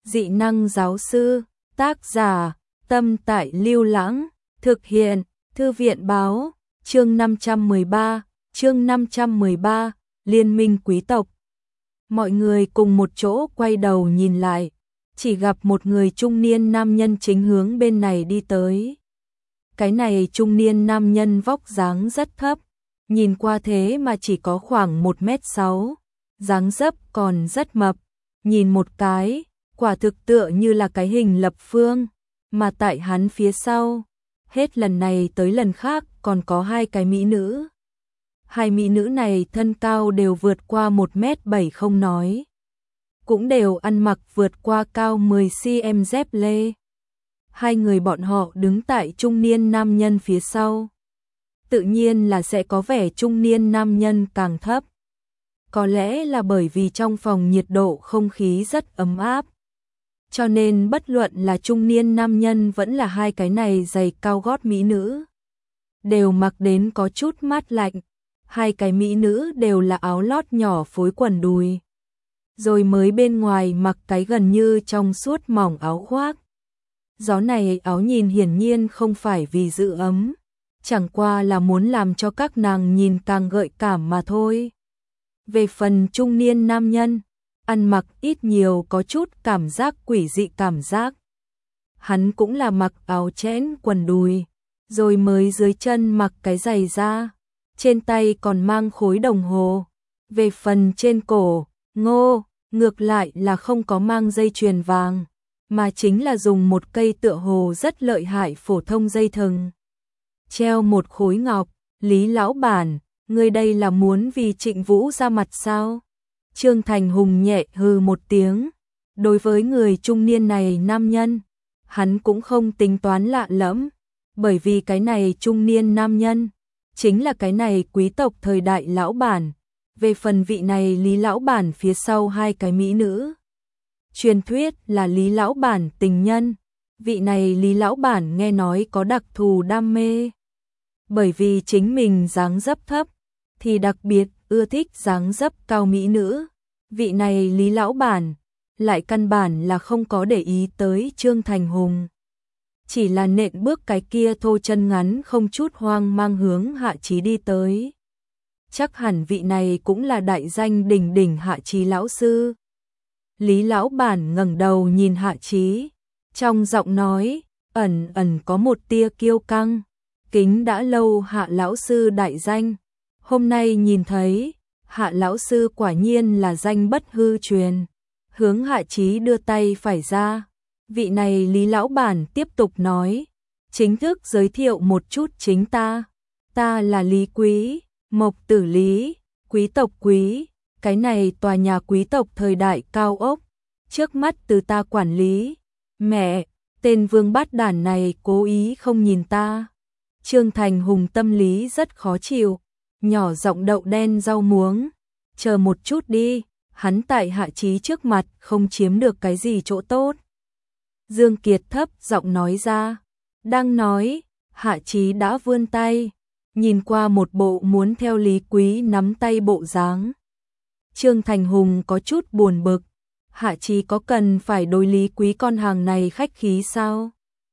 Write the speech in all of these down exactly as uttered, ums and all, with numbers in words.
Dị năng giáo sư, tác giả, Tâm Tại Lưu Lãng, thực hiện, Thư viện báo, chương năm trăm mười ba, chương năm trăm mười ba, Liên minh quý tộc. Mọi người cùng một chỗ quay đầu nhìn lại, chỉ gặp một người trung niên nam nhân chính hướng bên này đi tới. Cái này trung niên nam nhân vóc dáng rất thấp, nhìn qua thế mà chỉ có khoảng một mét sáu, dáng dấp còn rất mập, nhìn một cái, quả thực tựa như là cái hình lập phương, mà tại hắn phía sau, hết lần này tới lần khác còn có hai cái mỹ nữ. Hai mỹ nữ này thân cao đều vượt qua một mét bảy không nói, cũng đều ăn mặc vượt qua cao mười xăng-ti-mét dép lê. Hai người bọn họ đứng tại trung niên nam nhân phía sau. Tự nhiên là sẽ có vẻ trung niên nam nhân càng thấp. Có lẽ là bởi vì trong phòng nhiệt độ không khí rất ấm áp. Cho nên bất luận là trung niên nam nhân vẫn là hai cái này giày cao gót mỹ nữ, đều mặc đến có chút mát lạnh. Hai cái mỹ nữ đều là áo lót nhỏ phối quần đùi, rồi mới bên ngoài mặc cái gần như trong suốt mỏng áo khoác. Gió này áo nhìn hiển nhiên không phải vì giữ ấm, chẳng qua là muốn làm cho các nàng nhìn càng gợi cảm mà thôi. Về phần trung niên nam nhân, ăn mặc ít nhiều có chút cảm giác quỷ dị cảm giác. Hắn cũng là mặc áo chẽn quần đùi, rồi mới dưới chân mặc cái giày da, trên tay còn mang khối đồng hồ. Về phần trên cổ, ngô, ngược lại là không có mang dây chuyền vàng, mà chính là dùng một cây tựa hồ rất lợi hại phổ thông dây thừng, treo một khối ngọc. Lý lão bản, ngươi đây là muốn vì Trịnh Vũ ra mặt sao? Trương Thành Hùng nhẹ hừ một tiếng, đối với người trung niên này nam nhân, hắn cũng không tính toán lạ lẫm, bởi vì cái này trung niên nam nhân, chính là cái này quý tộc thời đại lão bản. Về phần vị này Lý lão bản phía sau hai cái mỹ nữ, truyền thuyết là Lý lão bản tình nhân. Vị này Lý lão bản nghe nói có đặc thù đam mê, bởi vì chính mình dáng dấp thấp, thì đặc biệt ưa thích dáng dấp cao mỹ nữ. Vị này Lý lão bản lại căn bản là không có để ý tới Trương Thành Hùng, chỉ là nện bước cái kia thô chân ngắn không chút hoang mang hướng Hạ Chí đi tới. Chắc hẳn vị này cũng là đại danh đỉnh đỉnh Hạ Chí lão sư. Lý lão bản ngẩng đầu nhìn Hạ Chí, trong giọng nói ẩn ẩn có một tia kiêu căng. Kính đã lâu Hạ lão sư đại danh, hôm nay nhìn thấy, Hạ lão sư quả nhiên là danh bất hư truyền. Hướng Hạ Chí đưa tay phải ra, vị này Lý lão bản tiếp tục nói, chính thức giới thiệu một chút chính ta. Ta là Lý Quý, Mộc Tử Lý, quý tộc Quý, cái này tòa nhà quý tộc thời đại cao ốc, trước mắt từ ta quản lý. Mẹ, tên vương bát đản này cố ý không nhìn ta. Trương Thành Hùng tâm lý rất khó chịu, nhỏ giọng đậu đen rau muống, chờ một chút đi, hắn tại Hạ Chí trước mặt không chiếm được cái gì chỗ tốt. Dương Kiệt thấp giọng nói ra, đang nói, Hạ Chí đã vươn tay, nhìn qua một bộ muốn theo Lý Quý nắm tay bộ dáng. Trương Thành Hùng có chút buồn bực, Hạ Chí có cần phải đối Lý Quý con hàng này khách khí sao?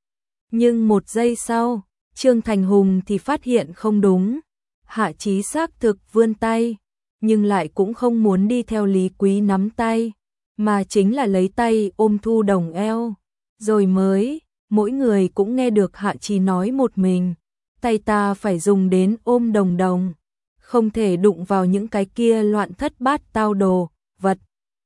Nhưng một giây sau, Trương Thành Hùng thì phát hiện không đúng. Hạ Chí xác thực vươn tay, nhưng lại cũng không muốn đi theo Lý Quý nắm tay, mà chính là lấy tay ôm Thu Đồng eo. Rồi mới, mỗi người cũng nghe được Hạ Chí nói một mình, tay ta phải dùng đến ôm Đồng Đồng, không thể đụng vào những cái kia loạn thất bát tao đồ, vật.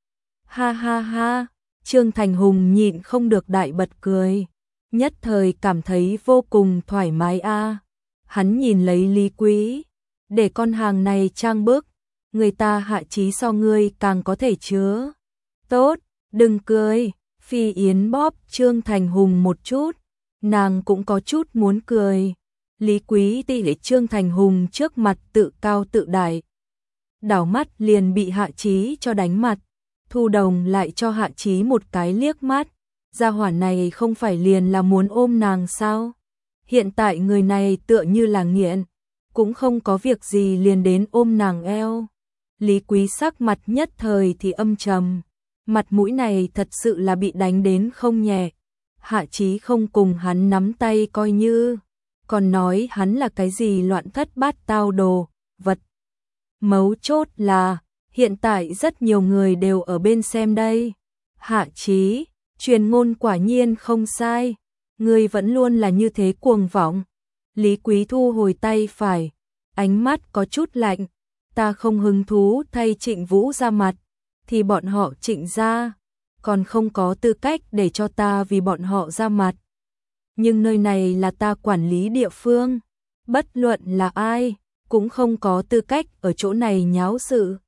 Ha ha ha, Trương Thành Hùng nhịn không được đại bật cười, nhất thời cảm thấy vô cùng thoải mái a. À. Hắn nhìn lấy Lý Quý, để con hàng này trang bức, người ta Hạ Chí so ngươi càng có thể chứa. Tốt, đừng cười. Phi Yến bóp Trương Thành Hùng một chút, nàng cũng có chút muốn cười. Lý Quý tỷ lệ Trương Thành Hùng trước mặt tự cao tự đại, đảo mắt liền bị Hạ Chí cho đánh mặt. Thu Đồng lại cho Hạ Chí một cái liếc mắt, gia hỏa này không phải liền là muốn ôm nàng sao? Hiện tại người này tựa như là nghiện, cũng không có việc gì liền đến ôm nàng eo. Lý Quý sắc mặt nhất thời thì âm trầm, Mặt mũi này thật sự là bị đánh đến không nhẹ. Hạ Chí không cùng hắn nắm tay coi như, còn nói hắn là cái gì loạn thất bát tao đồ, vật. Mấu chốt là, hiện tại rất nhiều người đều ở bên xem đây. Hạ Chí, truyền ngôn quả nhiên không sai, ngươi vẫn luôn là như thế cuồng vọng. Lý Quý thu hồi tay phải, ánh mắt có chút lạnh, ta không hứng thú thay Trịnh Vũ ra mặt, thì bọn họ Trịnh ra, còn không có tư cách để cho ta vì bọn họ ra mặt. Nhưng nơi này là ta quản lý địa phương, bất luận là ai, cũng không có tư cách ở chỗ này nháo sự.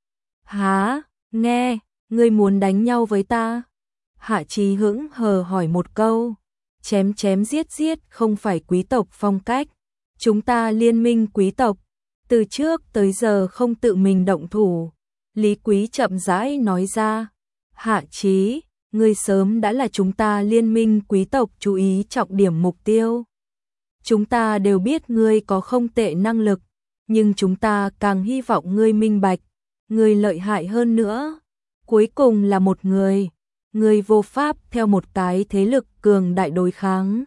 Hả, nghe, ngươi muốn đánh nhau với ta? Hạ Chí hững hờ hỏi một câu, chém chém giết giết không phải quý tộc phong cách. Chúng ta liên minh quý tộc, từ trước tới giờ không tự mình động thủ. Lý Quý chậm rãi nói ra, Hạ Chí, ngươi sớm đã là chúng ta liên minh quý tộc chú ý trọng điểm mục tiêu. Chúng ta đều biết ngươi có không tệ năng lực, nhưng chúng ta càng hy vọng ngươi minh bạch, ngươi lợi hại hơn nữa. Cuối cùng là một người, ngươi vô pháp theo một cái thế lực cường đại đối kháng.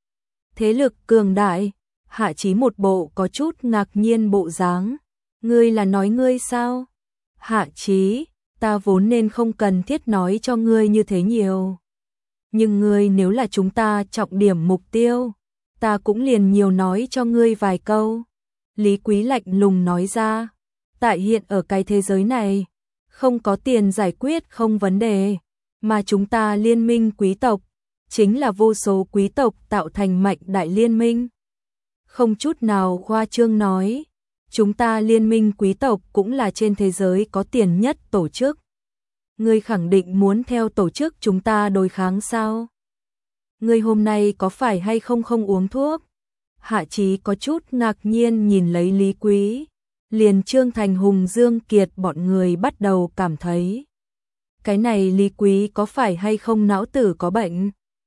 Thế lực cường đại? Hạ Chí một bộ có chút ngạc nhiên bộ dáng. Ngươi là nói ngươi sao? Hạ Chí, ta vốn nên không cần thiết nói cho ngươi như thế nhiều. Nhưng ngươi nếu là chúng ta trọng điểm mục tiêu, ta cũng liền nhiều nói cho ngươi vài câu. Lý Quý lạnh lùng nói ra, tại hiện ở cái thế giới này, không có tiền giải quyết không vấn đề, mà chúng ta liên minh quý tộc, chính là vô số quý tộc tạo thành mạnh đại liên minh. Không chút nào khoa trương nói, chúng ta liên minh quý tộc cũng là trên thế giới có tiền nhất tổ chức. Ngươi khẳng định muốn theo tổ chức chúng ta đối kháng sao? Ngươi hôm nay có phải hay không không uống thuốc? Hạ Chí có chút ngạc nhiên nhìn lấy Lý Quý, liền Trương Thành Hùng Dương Kiệt bọn người bắt đầu cảm thấy. Cái này Lý Quý có phải hay không não tử có bệnh?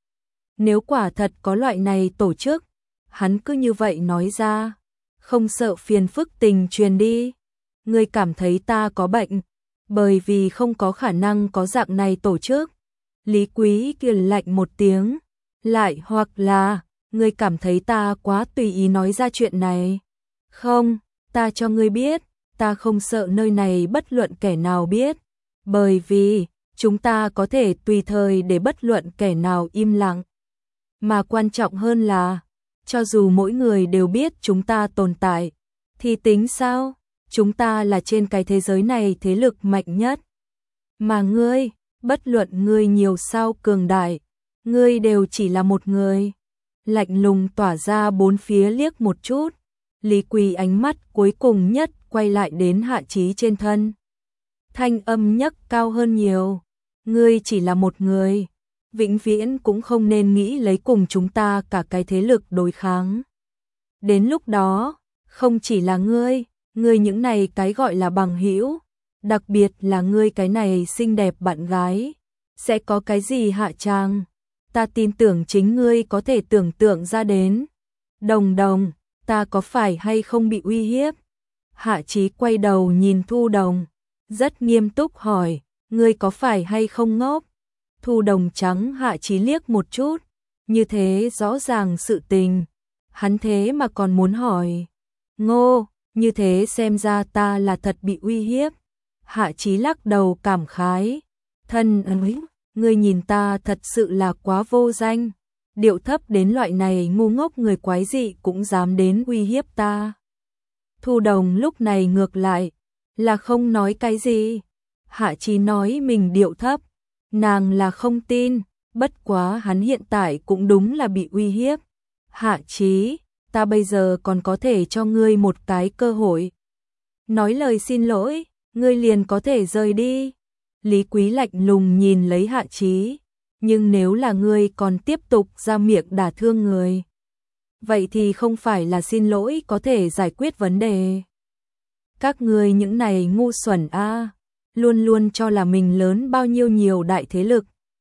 Nếu quả thật có loại này tổ chức, hắn cứ như vậy nói ra, không sợ phiền phức tình truyền đi. Ngươi cảm thấy ta có bệnh, bởi vì không có khả năng có dạng này tổ chức. Lý Quý kia lạnh một tiếng, lại hoặc là, ngươi cảm thấy ta quá tùy ý nói ra chuyện này. Không, ta cho ngươi biết, ta không sợ nơi này bất luận kẻ nào biết, bởi vì, chúng ta có thể tùy thời để bất luận kẻ nào im lặng. Mà quan trọng hơn là, cho dù mỗi người đều biết chúng ta tồn tại, thì tính sao? Chúng ta là trên cái thế giới này thế lực mạnh nhất. Mà ngươi, bất luận ngươi nhiều sao cường đại, ngươi đều chỉ là một người. Lạnh lùng tỏa ra bốn phía liếc một chút, Lý Quý ánh mắt cuối cùng nhất quay lại đến Hạ Chí trên thân. Thanh âm nhấc cao hơn nhiều, ngươi chỉ là một người, vĩnh viễn cũng không nên nghĩ lấy cùng chúng ta cả cái thế lực đối kháng. Đến lúc đó, không chỉ là ngươi, ngươi những này cái gọi là bằng hữu, đặc biệt là ngươi cái này xinh đẹp bạn gái, sẽ có cái gì hạ tràng, ta tin tưởng chính ngươi có thể tưởng tượng ra đến. Đồng Đồng, ta có phải hay không bị uy hiếp? Hạ Chí quay đầu nhìn Thu Đồng, rất nghiêm túc hỏi, ngươi có phải hay không ngốc? Thu Đồng trắng Hạ Chí liếc một chút, như thế rõ ràng sự tình, hắn thế mà còn muốn hỏi. Ngô, như thế xem ra ta là thật bị uy hiếp. Hạ Chí lắc đầu cảm khái, thân ơi, ngươi nhìn ta thật sự là quá vô danh, điệu thấp đến loại này ngu ngốc người quái dị cũng dám đến uy hiếp ta. Thu Đồng lúc này ngược lại, là không nói cái gì. Hạ Chí nói mình điệu thấp, nàng là không tin, bất quá hắn hiện tại cũng đúng là bị uy hiếp. Hạ Chí, ta bây giờ còn có thể cho ngươi một cái cơ hội. Nói lời xin lỗi, ngươi liền có thể rời đi. Lý Quý lạnh lùng nhìn lấy Hạ Chí, nhưng nếu là ngươi còn tiếp tục ra miệng đả thương người, vậy thì không phải là xin lỗi có thể giải quyết vấn đề. Các ngươi những này ngu xuẩn a, luôn luôn cho là mình lớn bao nhiêu nhiều đại thế lực.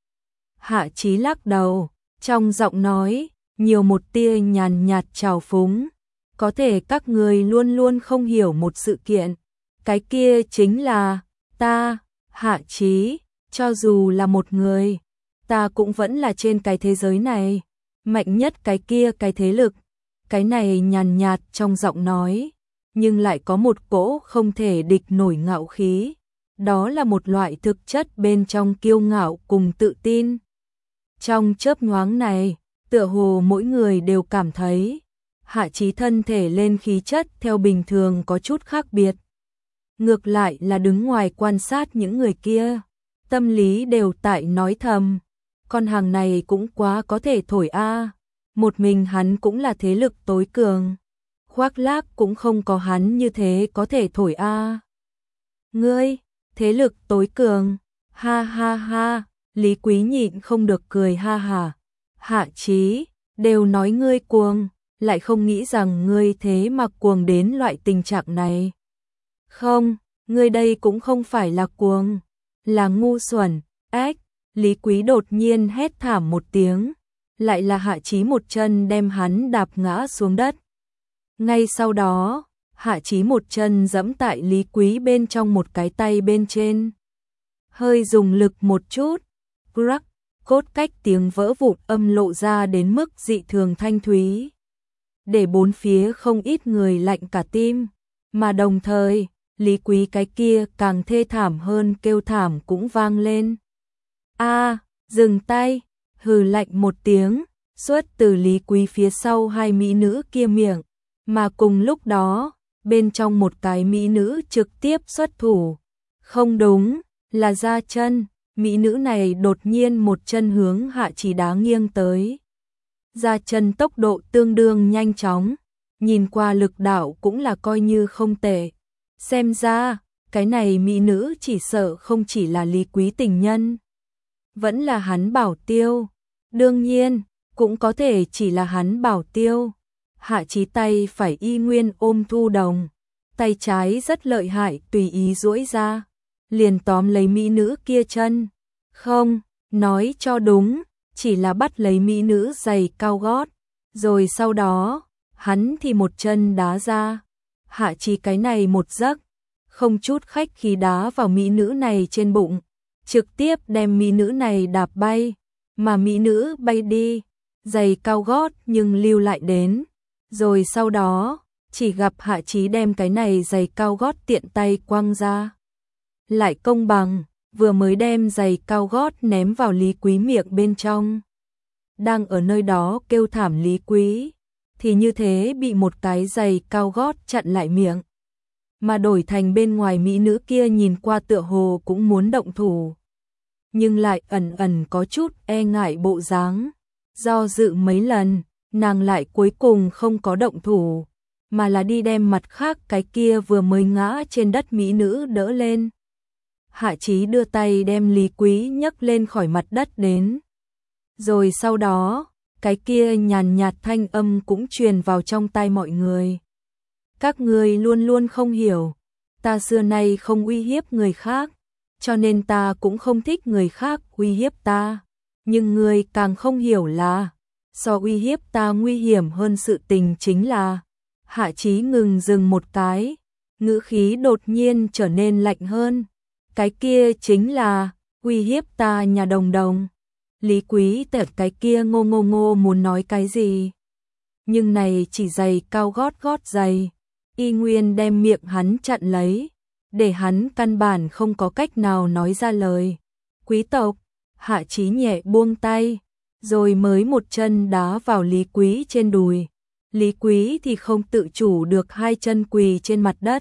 Hạ Chí lắc đầu, trong giọng nói nhiều một tia nhàn nhạt trào phúng, có thể các ngươi luôn luôn không hiểu một sự kiện, cái kia chính là ta, Hạ Chí, Cho dù là một người, ta cũng vẫn là trên cái thế giới này, mạnh nhất cái kia cái thế lực. Cái này nhàn nhạt trong giọng nói, nhưng lại có một cỗ không thể địch nổi ngạo khí. Đó là một loại thực chất bên trong kiêu ngạo cùng tự tin. Trong chớp nhoáng này, tựa hồ mỗi người đều cảm thấy Hạ Chí thân thể lên khí chất theo bình thường có chút khác biệt. Ngược lại là đứng ngoài quan sát những người kia, tâm lý đều tại nói thầm, con hàng này cũng quá có thể thổi a, một mình hắn cũng là thế lực tối cường, khoác lác cũng không có hắn như thế có thể thổi a. Ngươi, thế lực tối cường, ha ha ha, Lý Quý nhịn không được cười ha hả. Hạ Chí, đều nói ngươi cuồng, lại không nghĩ rằng ngươi thế mà cuồng đến loại tình trạng này. Không, ngươi đây cũng không phải là cuồng, là ngu xuẩn. Ếch, Lý Quý đột nhiên hét thảm một tiếng, lại là Hạ Chí một chân đem hắn đạp ngã xuống đất. Ngay sau đó, Hạ Chí một chân giẫm tại Lý Quý bên trong một cái tay bên trên. Hơi dùng lực một chút, crack, cốt cách tiếng vỡ vụn âm lộ ra đến mức dị thường thanh thúy, để bốn phía không ít người lạnh cả tim, mà đồng thời, Lý Quý cái kia càng thê thảm hơn kêu thảm cũng vang lên. A, dừng tay, hừ lạnh một tiếng, xuất từ Lý Quý phía sau hai mỹ nữ kia miệng, mà cùng lúc đó, bên trong một cái mỹ nữ trực tiếp xuất thủ. Không đúng, là ra chân, mỹ nữ này đột nhiên một chân hướng Hạ Chí đá nghiêng tới. Ra chân tốc độ tương đương nhanh chóng, nhìn qua lực đạo cũng là coi như không tệ. Xem ra, cái này mỹ nữ chỉ sợ không chỉ là Lý Quý tình nhân, vẫn là hắn bảo tiêu. Đương nhiên, cũng có thể chỉ là hắn bảo tiêu. Hạ Chí tay phải y nguyên ôm Thu Đồng, tay trái rất lợi hại tùy ý duỗi ra, liền tóm lấy mỹ nữ kia chân. Không, nói cho đúng, chỉ là bắt lấy mỹ nữ giày cao gót, rồi sau đó, hắn thì một chân đá ra. Hạ Chí cái này một giấc, không chút khách khí đá vào mỹ nữ này trên bụng, trực tiếp đem mỹ nữ này đạp bay, mà mỹ nữ bay đi, giày cao gót nhưng lưu lại đến. Rồi sau đó, chỉ gặp Hạ Chí đem cái này giày cao gót tiện tay quăng ra. Lại công bằng, vừa mới đem giày cao gót ném vào Lý Quý miệng bên trong. Đang ở nơi đó kêu thảm Lý Quý, thì như thế bị một cái giày cao gót chặn lại miệng. Mà đổi thành bên ngoài mỹ nữ kia nhìn qua tựa hồ cũng muốn động thủ, nhưng lại ẩn ẩn có chút e ngại bộ dáng. Do dự mấy lần, nàng lại cuối cùng không có động thủ, mà là đi đem mặt khác cái kia vừa mới ngã trên đất mỹ nữ đỡ lên. Hạ Chí đưa tay đem Lý Quý nhấc lên khỏi mặt đất đến. Rồi sau đó, cái kia nhàn nhạt thanh âm cũng truyền vào trong tai mọi người. Các ngươi luôn luôn không hiểu, ta xưa nay không uy hiếp người khác, cho nên ta cũng không thích người khác uy hiếp ta. Nhưng ngươi càng không hiểu là, so uy hiếp ta nguy hiểm hơn sự tình chính là. Hạ Chí ngừng dừng một cái, ngữ khí đột nhiên trở nên lạnh hơn. Cái kia chính là, uy hiếp ta nhà Đồng Đồng. Lý Quý tệp cái kia ngô ngô ngô muốn nói cái gì. Nhưng này chỉ giày cao gót gót giày, y nguyên đem miệng hắn chặn lấy, để hắn căn bản không có cách nào nói ra lời. Quý tộc, Hạ Chí nhẹ buông tay, rồi mới một chân đá vào Lý Quý trên đùi. Lý Quý thì không tự chủ được hai chân quỳ trên mặt đất.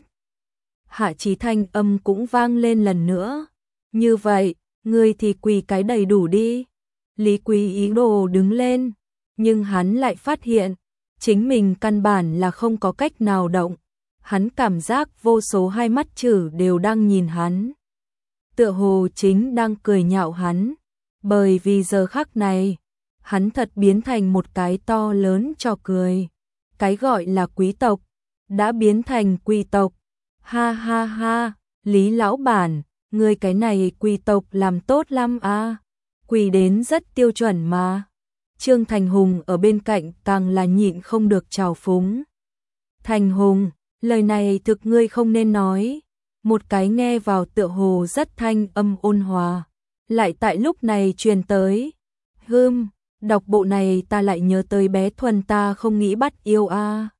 Hạ Chí thanh âm cũng vang lên lần nữa. Như vậy, ngươi thì quỳ cái đầy đủ đi. Lý Quý ý đồ đứng lên, nhưng hắn lại phát hiện, chính mình căn bản là không có cách nào động. Hắn cảm giác vô số hai mắt chử đều đang nhìn hắn. Tựa hồ chính đang cười nhạo hắn, bởi vì giờ khắc này, hắn thật biến thành một cái to lớn trò cười. Cái gọi là quý tộc, đã biến thành quỳ tộc. Ha ha ha, Lý lão bản, ngươi cái này quỳ tộc làm tốt lắm à, quỳ đến rất tiêu chuẩn mà. Trương Thành Hùng ở bên cạnh càng là nhịn không được trào phúng. Thành Hùng, lời này thực ngươi không nên nói. Một cái nghe vào tựa hồ rất thanh âm ôn hòa, lại tại lúc này truyền tới. Hừm, đọc bộ này ta lại nhớ tới bé Thuần ta không nghĩ bắt yêu a.